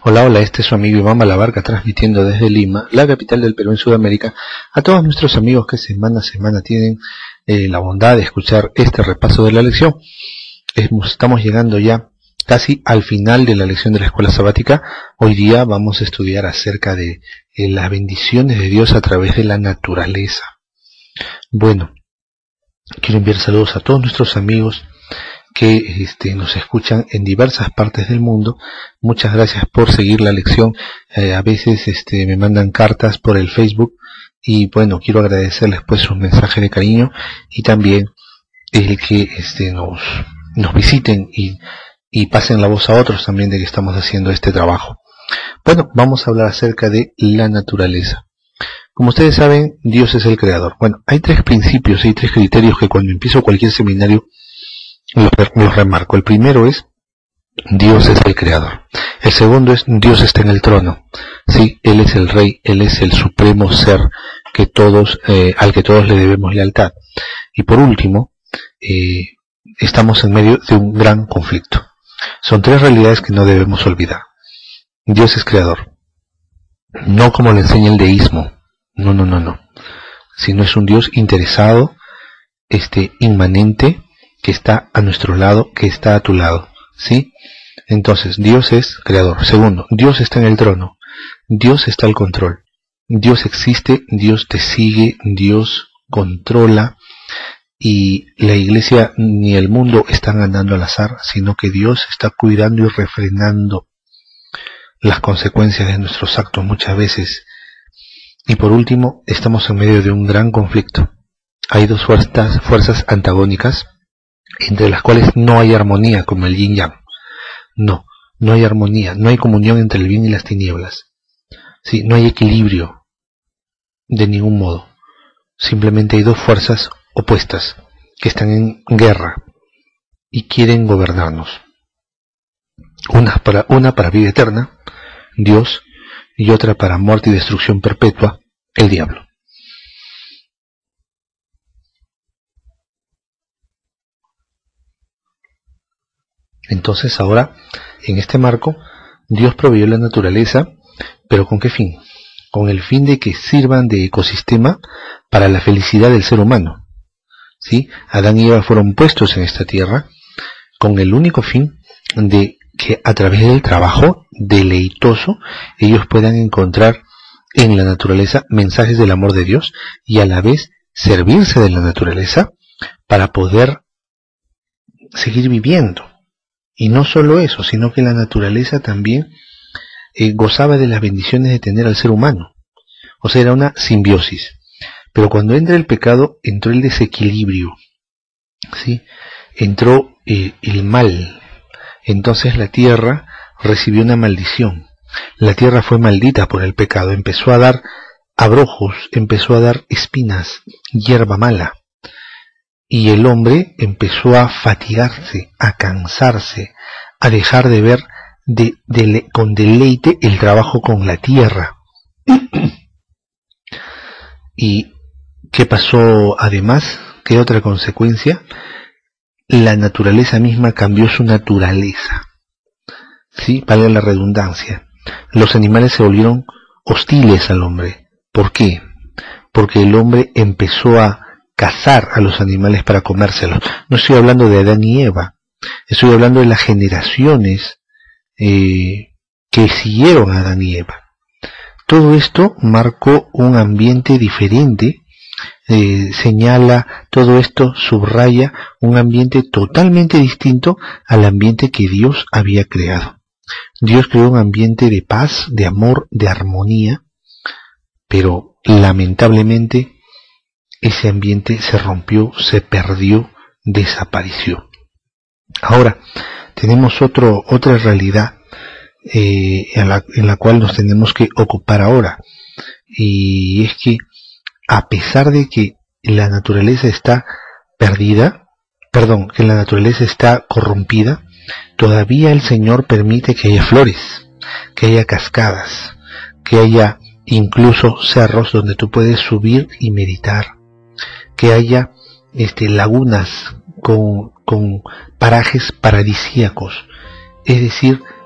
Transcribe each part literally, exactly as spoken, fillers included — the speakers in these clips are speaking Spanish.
Hola, hola, este es su amigo Iván Malabarca transmitiendo desde Lima, la capital del Perú en Sudamérica, a todos nuestros amigos que semana a semana tienen eh, la bondad de escuchar este repaso de la lección. Estamos llegando ya casi al final de la lección de la escuela sabática. Hoy día vamos a estudiar acerca de eh, las bendiciones de Dios a través de la naturaleza. Bueno, quiero enviar saludos a todos nuestros amigos que este, nos escuchan en diversas partes del mundo. Muchas gracias por seguir la lección. Eh, a veces este, me mandan cartas por el Facebook y bueno, quiero agradecerles pues sus mensajes de cariño y también el que este, nos, nos visiten y, y pasen la voz a otros también de que estamos haciendo este trabajo. Bueno, vamos a hablar acerca de la naturaleza. Como ustedes saben, Dios es el creador. Bueno, hay tres principios, hay tres criterios que cuando empiezo cualquier seminario Los, los remarco. El primero es Dios es el creador. El segundo es Dios está en el trono. Sí, Él es el rey, Él es el supremo ser que todos, eh, al que todos le debemos lealtad. Y por último, eh, estamos en medio de un gran conflicto. Son tres realidades que no debemos olvidar. Dios es creador. No como le enseña el deísmo. No, no, no, no. Sino es un Dios interesado, este, inmanente, que está a nuestro lado, que está a tu lado, ¿sí? Entonces, Dios es creador. Segundo, Dios está en el trono. Dios está al control. Dios existe, Dios te sigue, Dios controla, y la iglesia ni el mundo están andando al azar, sino que Dios está cuidando y refrenando las consecuencias de nuestros actos muchas veces. Y por último, estamos en medio de un gran conflicto. Hay dos fuerzas, fuerzas antagónicas, entre las cuales no hay armonía, como el yin yang. No, no hay armonía, no hay comunión entre el bien y las tinieblas. Sí, no hay equilibrio de ningún modo. Simplemente hay dos fuerzas opuestas que están en guerra y quieren gobernarnos. Una para, una para vida eterna, Dios, y otra para muerte y destrucción perpetua, el diablo. Entonces ahora, en este marco, Dios proveyó la naturaleza, pero ¿con qué fin? Con el fin de que sirvan de ecosistema para la felicidad del ser humano. ¿Sí? Adán y Eva fueron puestos en esta tierra con el único fin de que a través del trabajo deleitoso ellos puedan encontrar en la naturaleza mensajes del amor de Dios y a la vez servirse de la naturaleza para poder seguir viviendo. Y no solo eso, sino que la naturaleza también eh, gozaba de las bendiciones de tener al ser humano. O sea, era una simbiosis. Pero cuando entra el pecado, entró el desequilibrio, ¿sí? Entró eh, el mal. Entonces la tierra recibió una maldición. La tierra fue maldita por el pecado. Empezó a dar abrojos, empezó a dar espinas, hierba mala. Y el hombre empezó a fatigarse, a cansarse, a dejar de ver de, de, con deleite el trabajo con la tierra. ¿Y qué pasó además? ¿Qué otra consecuencia? La naturaleza misma cambió su naturaleza. ¿Sí? Valga la redundancia. Los animales se volvieron hostiles al hombre. ¿Por qué? Porque el hombre empezó a cazar a los animales para comérselos. No estoy hablando de Adán y Eva, estoy hablando de las generaciones eh, que siguieron a Adán y Eva. Todo esto marcó un ambiente diferente, eh, señala, todo esto subraya un ambiente totalmente distinto al ambiente que Dios había creado. Dios creó un ambiente de paz, de amor, de armonía, pero lamentablemente ese ambiente se rompió, se perdió, desapareció. Ahora, tenemos otro, otra realidad eh, en, la, en la cual nos tenemos que ocupar ahora. Y es que, a pesar de que la naturaleza está perdida, perdón, que la naturaleza está corrompida, todavía el Señor permite que haya flores, que haya cascadas, que haya incluso cerros donde tú puedes subir y meditar, que haya este, lagunas con, con parajes paradisíacos. Es decir,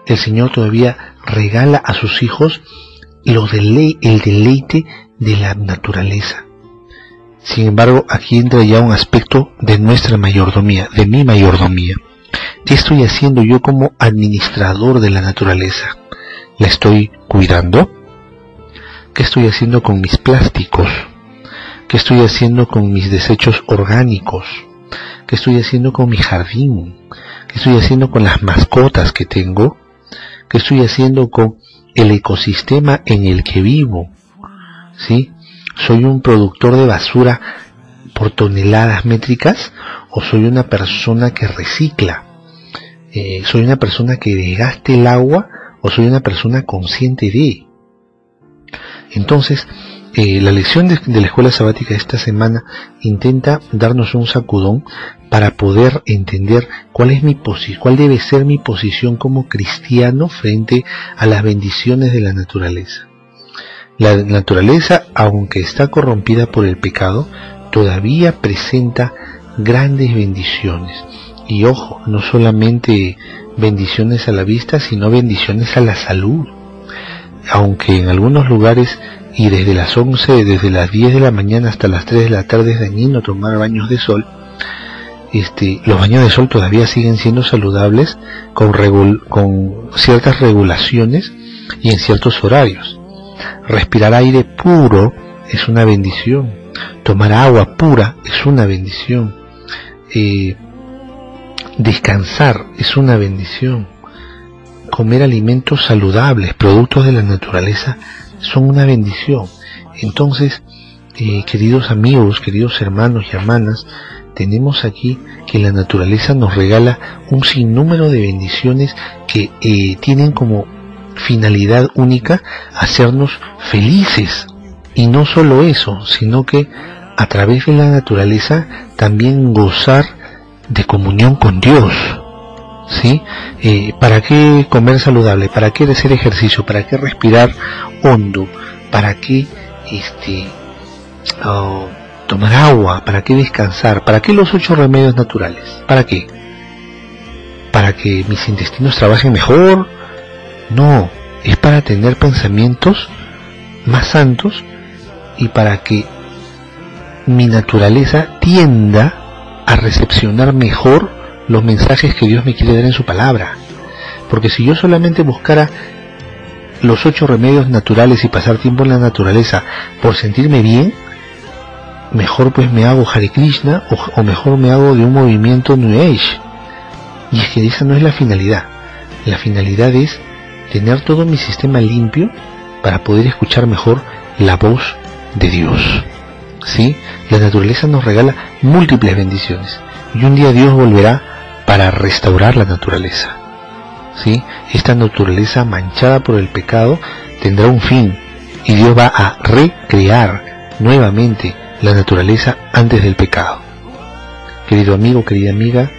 el Señor todavía regala a sus hijos los dele- el deleite de la naturaleza. Sin embargo, aquí entra ya un aspecto de nuestra mayordomía, de mi mayordomía. ¿Qué estoy haciendo yo como administrador de la naturaleza? ¿La estoy cuidando? ¿Qué estoy haciendo con mis plásticos? ¿Qué estoy haciendo con mis desechos orgánicos? ¿Qué estoy haciendo con mi jardín? ¿Qué estoy haciendo con las mascotas que tengo? ¿Qué estoy haciendo con el ecosistema en el que vivo? ¿Sí? ¿Soy un productor de basura por toneladas métricas o soy una persona que recicla? Eh, ¿Soy una persona que desgaste el agua o soy una persona consciente de? Entonces, eh, la lección de, de la escuela sabática de esta semana intenta darnos un sacudón para poder entender cuál es mi posi- cuál debe ser mi posición como cristiano frente a las bendiciones de la naturaleza. La naturaleza, aunque está corrompida por el pecado, todavía presenta grandes bendiciones. Y ojo, no solamente bendiciones a la vista, sino bendiciones a la salud. Aunque en algunos lugares, y desde las once, desde las diez de la mañana hasta las tres de la tarde es dañino tomar baños de sol, este, los baños de sol todavía siguen siendo saludables con, regul- con ciertas regulaciones y en ciertos horarios. Respirar aire puro es una bendición. Tomar agua pura es una bendición. Eh, descansar es una bendición. Comer alimentos saludables, productos de la naturaleza, son una bendición. Entonces, eh, queridos amigos, queridos hermanos y hermanas, tenemos aquí que la naturaleza nos regala un sinnúmero de bendiciones que eh, tienen como finalidad única hacernos felices. Y no solo eso, sino que a través de la naturaleza también gozar de comunión con Dios. ¿Sí? Eh, ¿Para qué comer saludable? ¿Para qué hacer ejercicio? ¿Para qué respirar hondo? ¿Para qué este, oh, tomar agua? ¿Para qué descansar? ¿Para qué los ocho remedios naturales? ¿Para qué? ¿Para que mis intestinos trabajen mejor? No, es para tener pensamientos más santos y para que mi naturaleza tienda a recepcionar mejor los mensajes que Dios me quiere dar en su palabra. Porque si yo solamente buscara los ocho remedios naturales y pasar tiempo en la naturaleza por sentirme bien, mejor pues me hago Hare Krishna o, o mejor me hago de un movimiento New Age. Y es que esa no es la finalidad. La finalidad es tener todo mi sistema limpio para poder escuchar mejor la voz de Dios. ¿Sí? La naturaleza nos regala múltiples bendiciones y un día Dios volverá para restaurar la naturaleza. ¿Sí? Esta naturaleza manchada por el pecado tendrá un fin y Dios va a recrear nuevamente la naturaleza antes del pecado. Querido amigo, querida amiga,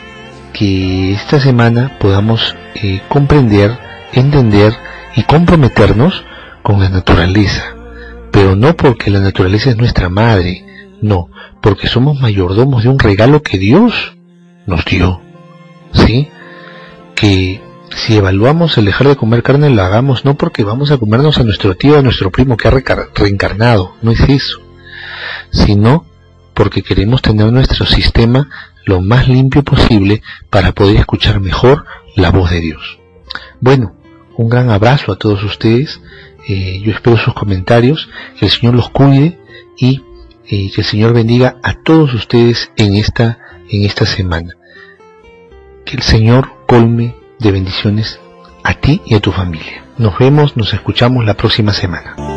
que esta semana podamos eh, comprender, entender y comprometernos con la naturaleza, pero no porque la naturaleza es nuestra madre, no, porque somos mayordomos de un regalo que Dios nos dio. ¿Sí? Que si evaluamos el dejar de comer carne, lo hagamos no porque vamos a comernos a nuestro tío o a nuestro primo que ha reencarnado, no es eso, sino porque queremos tener nuestro sistema lo más limpio posible para poder escuchar mejor la voz de Dios. Bueno, un gran abrazo a todos ustedes, eh, yo espero sus comentarios, que el Señor los cuide y eh, que el Señor bendiga a todos ustedes en esta, en esta semana. Que el Señor colme de bendiciones a ti y a tu familia. Nos vemos, nos escuchamos la próxima semana.